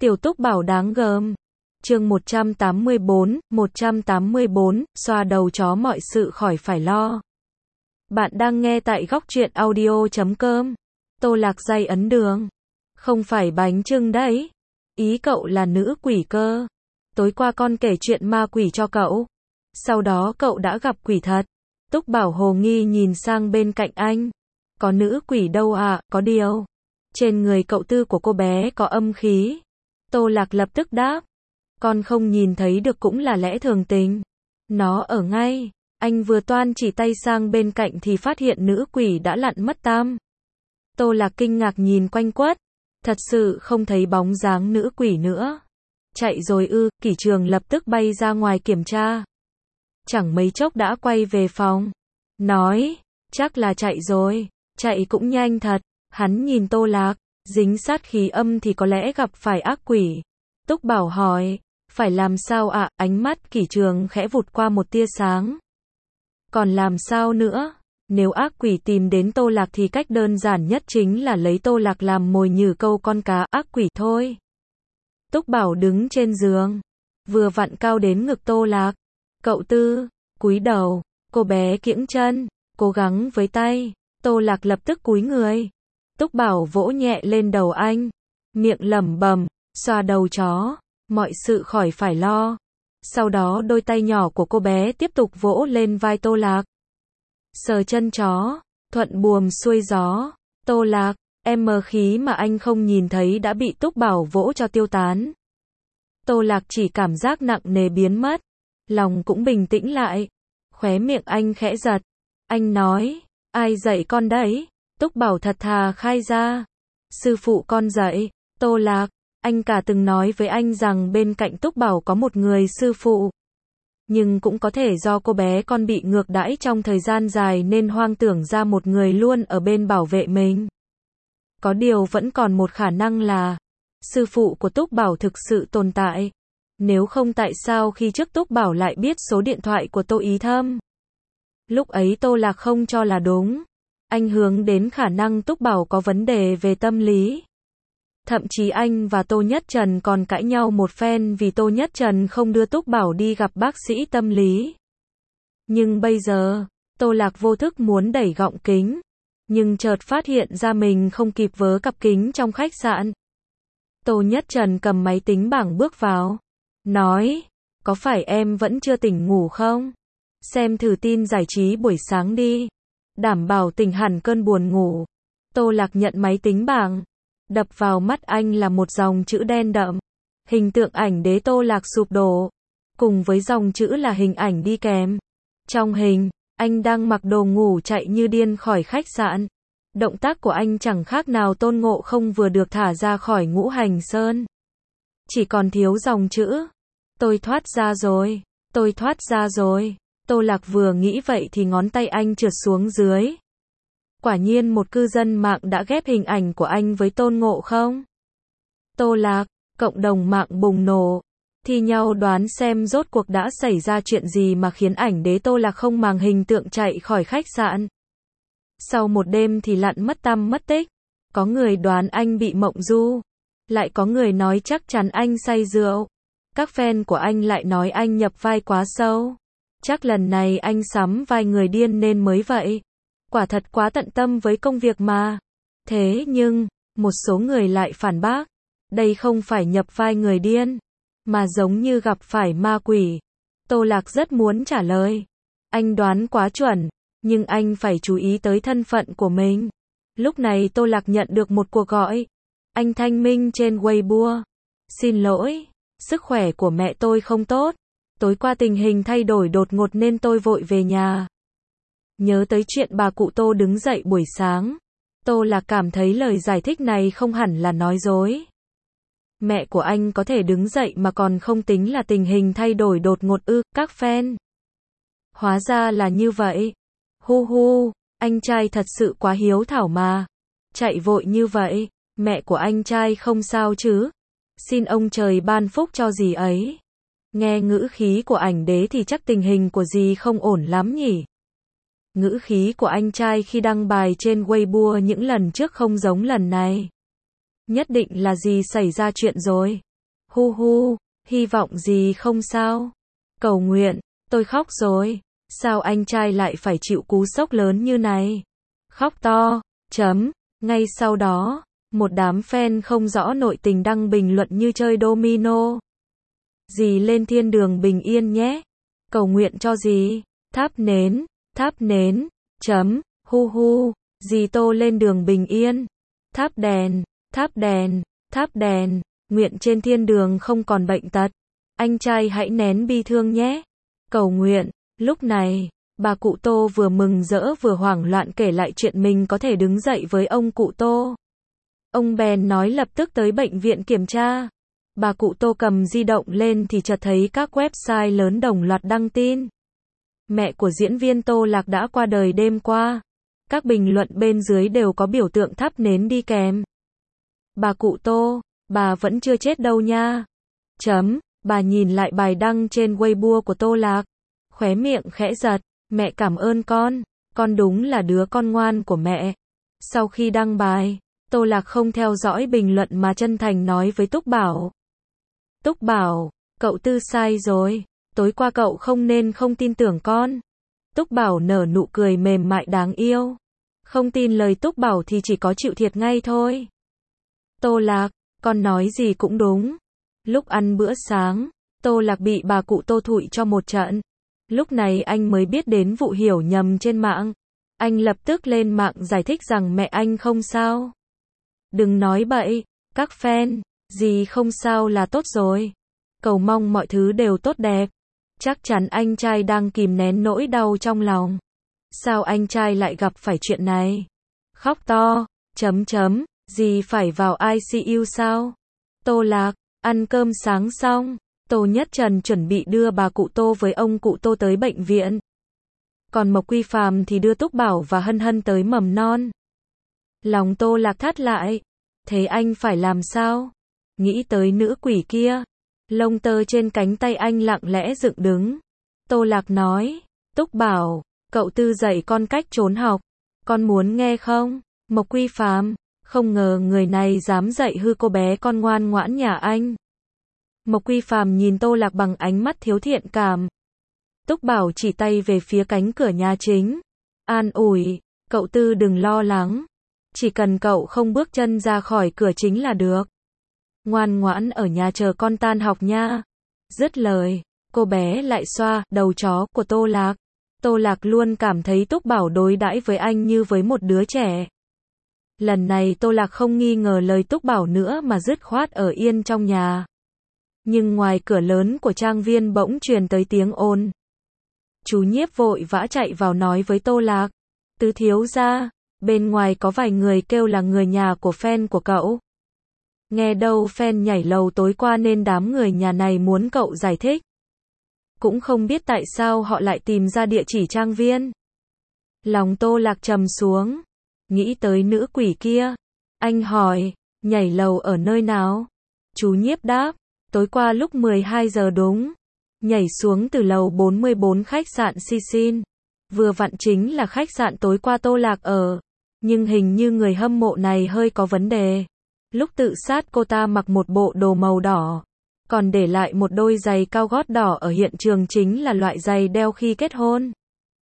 Tiểu Túc Bảo đáng gờm. Chương 184, xoa đầu chó mọi sự khỏi phải lo. Bạn đang nghe tại góc truyện audio.com. Tô Lạc Giai ấn đường. Không phải bánh chưng đấy. Ý cậu là nữ quỷ cơ. Tối qua con kể chuyện ma quỷ cho cậu. Sau đó cậu đã gặp quỷ thật. Túc Bảo hồ nghi nhìn sang bên cạnh anh. Có nữ quỷ đâu à, có điều. Trên người cậu Tư của cô bé có âm khí. Tô Lạc lập tức đáp. Con không nhìn thấy được cũng là lẽ thường tình. Nó ở ngay. Anh vừa toan chỉ tay sang bên cạnh thì phát hiện nữ quỷ đã lặn mất tăm. Tô Lạc kinh ngạc nhìn quanh quất. Thật sự không thấy bóng dáng nữ quỷ nữa. Chạy rồi ư, Kỷ Trường lập tức bay ra ngoài kiểm tra. Chẳng mấy chốc đã quay về phòng. Nói, chắc là chạy rồi. Chạy cũng nhanh thật. Hắn nhìn Tô Lạc, dính sát khí âm thì có lẽ gặp phải ác quỷ. Túc Bảo hỏi, phải làm sao ạ? Ánh mắt Kỷ Trường khẽ vụt qua một tia sáng. Còn làm sao nữa? Nếu ác quỷ tìm đến Tô Lạc thì cách đơn giản nhất chính là lấy Tô Lạc làm mồi nhử câu con cá ác quỷ thôi. Túc Bảo đứng trên giường, vừa vặn cao đến ngực Tô Lạc. Cậu Tư, cúi đầu, cô bé kiễng chân, cố gắng với tay. Tô Lạc lập tức cúi người. Túc Bảo vỗ nhẹ lên đầu anh, miệng lẩm bẩm, xoa đầu chó, mọi sự khỏi phải lo. Sau đó đôi tay nhỏ của cô bé tiếp tục vỗ lên vai Tô Lạc. Sờ chân chó, thuận buồm xuôi gió. Tô Lạc, em mờ khí mà anh không nhìn thấy đã bị Túc Bảo vỗ cho tiêu tán. Tô Lạc chỉ cảm giác nặng nề biến mất, lòng cũng bình tĩnh lại. Khóe miệng anh khẽ giật. Anh nói, ai dạy con đấy? Túc Bảo thật thà khai ra. Sư phụ con dạy. Tô Lạc, anh cả từng nói với anh rằng bên cạnh Túc Bảo có một người sư phụ. Nhưng cũng có thể do cô bé con bị ngược đãi trong thời gian dài nên hoang tưởng ra một người luôn ở bên bảo vệ mình. Có điều vẫn còn một khả năng là sư phụ của Túc Bảo thực sự tồn tại. Nếu không tại sao khi trước Túc Bảo lại biết số điện thoại của Tô Ý Thâm? Lúc ấy Tô Lạc không cho là đúng. Anh hướng đến khả năng Túc Bảo có vấn đề về tâm lý. Thậm chí anh và Tô Nhất Trần còn cãi nhau một phen vì Tô Nhất Trần không đưa Túc Bảo đi gặp bác sĩ tâm lý. Nhưng bây giờ, Tô Lạc vô thức muốn đẩy gọng kính, nhưng chợt phát hiện ra mình không kịp vớ cặp kính trong khách sạn. Tô Nhất Trần cầm máy tính bảng bước vào, nói, có phải em vẫn chưa tỉnh ngủ không? Xem thử tin giải trí buổi sáng đi, đảm bảo tỉnh hẳn cơn buồn ngủ. Tô Lạc nhận máy tính bảng. Đập vào mắt anh là một dòng chữ đen đậm. Hình tượng ảnh đế Tô Lạc sụp đổ. Cùng với dòng chữ là hình ảnh đi kèm. Trong hình, anh đang mặc đồ ngủ chạy như điên khỏi khách sạn. Động tác của anh chẳng khác nào Tôn Ngộ Không vừa được thả ra khỏi Ngũ Hành Sơn. Chỉ còn thiếu dòng chữ. Tôi thoát ra rồi. Tôi thoát ra rồi. Tô Lạc vừa nghĩ vậy thì ngón tay anh trượt xuống dưới. Quả nhiên một cư dân mạng đã ghép hình ảnh của anh với Tôn Ngộ Không. Tô Lạc, cộng đồng mạng bùng nổ, thi nhau đoán xem rốt cuộc đã xảy ra chuyện gì mà khiến ảnh đế Tô Lạc không màng hình tượng chạy khỏi khách sạn. Sau một đêm thì lặn mất tăm mất tích. Có người đoán anh bị mộng du. Lại có người nói chắc chắn anh say rượu. Các fan của anh lại nói anh nhập vai quá sâu. Chắc lần này anh sắm vai người điên nên mới vậy. Quả thật quá tận tâm với công việc mà. Thế nhưng, một số người lại phản bác. Đây không phải nhập vai người điên, mà giống như gặp phải ma quỷ. Tô Lạc rất muốn trả lời. Anh đoán quá chuẩn, nhưng anh phải chú ý tới thân phận của mình. Lúc này Tô Lạc nhận được một cuộc gọi. Anh Thanh Minh trên Weibo. Xin lỗi, sức khỏe của mẹ tôi không tốt. Tối qua tình hình thay đổi đột ngột nên tôi vội về nhà. Nhớ tới chuyện bà cụ Tô đứng dậy buổi sáng. Tô Lạc cảm thấy lời giải thích này không hẳn là nói dối. Mẹ của anh có thể đứng dậy mà còn không tính là tình hình thay đổi đột ngột ư, các fan. Hóa ra là như vậy. Hu hu, anh trai thật sự quá hiếu thảo mà. Chạy vội như vậy, mẹ của anh trai không sao chứ? Xin ông trời ban phúc cho dì ấy. Nghe ngữ khí của ảnh đế thì chắc tình hình của dì không ổn lắm nhỉ? Ngữ khí của anh trai khi đăng bài trên Weibo những lần trước không giống lần này. Nhất định là gì xảy ra chuyện rồi. Hu hu, hy vọng gì không sao. Cầu nguyện, tôi khóc rồi. Sao anh trai lại phải chịu cú sốc lớn như này? Khóc to, chấm. Ngay sau đó, một đám fan không rõ nội tình đăng bình luận như chơi domino. Dì lên thiên đường bình yên nhé. Cầu nguyện cho dì. Tháp nến, chấm, hu hu, dì Tô lên đường bình yên. Tháp đèn, nguyện trên thiên đường không còn bệnh tật. Anh trai hãy nén bi thương nhé. Cầu nguyện. Lúc này, bà cụ Tô vừa mừng rỡ vừa hoảng loạn kể lại chuyện mình có thể đứng dậy với ông cụ Tô. Ông bèn nói lập tức tới bệnh viện kiểm tra. Bà cụ Tô cầm di động lên thì chợt thấy các website lớn đồng loạt đăng tin. Mẹ của diễn viên Tô Lạc đã qua đời đêm qua. Các bình luận bên dưới đều có biểu tượng thắp nến đi kèm. Bà cụ Tô, bà vẫn chưa chết đâu nha. Chấm, bà nhìn lại bài đăng trên Weibo của Tô Lạc. Khóe miệng khẽ giật, mẹ cảm ơn con đúng là đứa con ngoan của mẹ. Sau khi đăng bài, Tô Lạc không theo dõi bình luận mà chân thành nói với Túc Bảo. Túc Bảo, cậu Tư sai rồi, tối qua cậu không nên không tin tưởng con. Túc Bảo nở nụ cười mềm mại đáng yêu. Không tin lời Túc Bảo thì chỉ có chịu thiệt ngay thôi. Tô Lạc, con nói gì cũng đúng. Lúc ăn bữa sáng, Tô Lạc bị bà cụ Tô thụi cho một trận. Lúc này anh mới biết đến vụ hiểu nhầm trên mạng. Anh lập tức lên mạng giải thích rằng mẹ anh không sao. Đừng nói bậy, các fan, gì không sao là tốt rồi. Cầu mong mọi thứ đều tốt đẹp. Chắc chắn anh trai đang kìm nén nỗi đau trong lòng. Sao anh trai lại gặp phải chuyện này? Khóc to, gì phải vào ICU sao? Tô Lạc, ăn cơm sáng xong, Tô Nhất Trần chuẩn bị đưa bà cụ Tô với ông cụ Tô tới bệnh viện. Còn Mộc Quy Phàm thì đưa Túc Bảo và Hân Hân tới mầm non. Lòng Tô Lạc thắt lại. Thế anh phải làm sao? Nghĩ tới nữ quỷ kia. Lông tơ trên cánh tay anh lặng lẽ dựng đứng. Tô Lạc nói, Túc Bảo, cậu Tư dạy con cách trốn học. Con muốn nghe không? Mộc Quy Phàm, không ngờ người này dám dạy hư cô bé con ngoan ngoãn nhà anh. Mộc Quy Phàm nhìn Tô Lạc bằng ánh mắt thiếu thiện cảm. Túc Bảo chỉ tay về phía cánh cửa nhà chính. An ủi, cậu Tư đừng lo lắng. Chỉ cần cậu không bước chân ra khỏi cửa chính là được. Ngoan ngoãn ở nhà chờ con tan học nha. Dứt lời, cô bé lại xoa đầu chó của Tô Lạc. Tô Lạc luôn cảm thấy Túc Bảo đối đãi với anh như với một đứa trẻ. Lần này Tô Lạc không nghi ngờ lời Túc Bảo nữa mà dứt khoát ở yên trong nhà. Nhưng ngoài cửa lớn của trang viên bỗng truyền tới tiếng ồn. Chú Nhiếp vội vã chạy vào nói với Tô Lạc. Tứ thiếu gia, bên ngoài có vài người kêu là người nhà của fan của cậu. Nghe đâu fan nhảy lầu tối qua nên đám người nhà này muốn cậu giải thích. Cũng không biết tại sao họ lại tìm ra địa chỉ trang viên. Lòng Tô Lạc trầm xuống. Nghĩ tới nữ quỷ kia. Anh hỏi, nhảy lầu ở nơi nào? Chú Nhiếp đáp, tối qua lúc 12 giờ đúng. Nhảy xuống từ lầu 44 khách sạn Sisin. Vừa vặn chính là khách sạn tối qua Tô Lạc ở. Nhưng hình như người hâm mộ này hơi có vấn đề. Lúc tự sát cô ta mặc một bộ đồ màu đỏ. Còn để lại một đôi giày cao gót đỏ ở hiện trường chính là loại giày đeo khi kết hôn.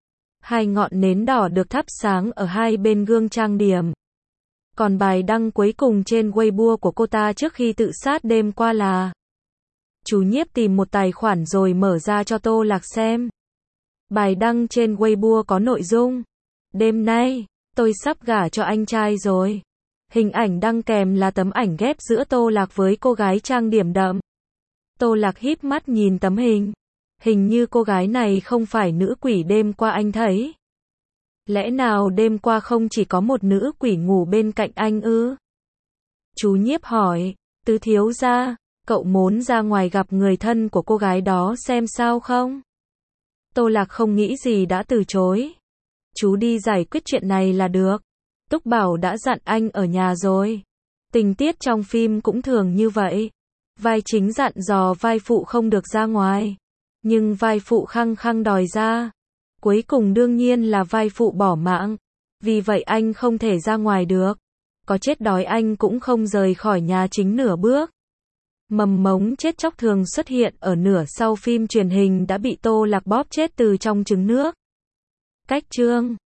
Hai ngọn nến đỏ được thắp sáng ở hai bên gương trang điểm. Còn bài đăng cuối cùng trên Weibo của cô ta trước khi tự sát đêm qua là: Chú Nhiếp tìm một tài khoản rồi mở ra cho Tô Lạc xem. Bài đăng trên Weibo có nội dung: đêm nay, tôi sắp gả cho anh trai rồi. Hình ảnh đăng kèm là tấm ảnh ghép giữa Tô Lạc với cô gái trang điểm đậm. Tô Lạc híp mắt nhìn tấm hình. Hình như cô gái này không phải nữ quỷ đêm qua anh thấy. Lẽ nào đêm qua không chỉ có một nữ quỷ ngủ bên cạnh anh ư? Chú Nhiếp hỏi, Tứ thiếu gia, cậu muốn ra ngoài gặp người thân của cô gái đó xem sao không? Tô Lạc không nghĩ gì đã từ chối. Chú đi giải quyết chuyện này là được. Túc Bảo đã dặn anh ở nhà rồi. Tình tiết trong phim cũng thường như vậy. Vai chính dặn dò vai phụ không được ra ngoài. Nhưng vai phụ khăng khăng đòi ra. Cuối cùng đương nhiên là vai phụ bỏ mạng. Vì vậy anh không thể ra ngoài được. Có chết đói anh cũng không rời khỏi nhà chính nửa bước. Mầm mống chết chóc thường xuất hiện ở nửa sau phim truyền hình đã bị Tô Lạc bóp chết từ trong trứng nước. Cách chương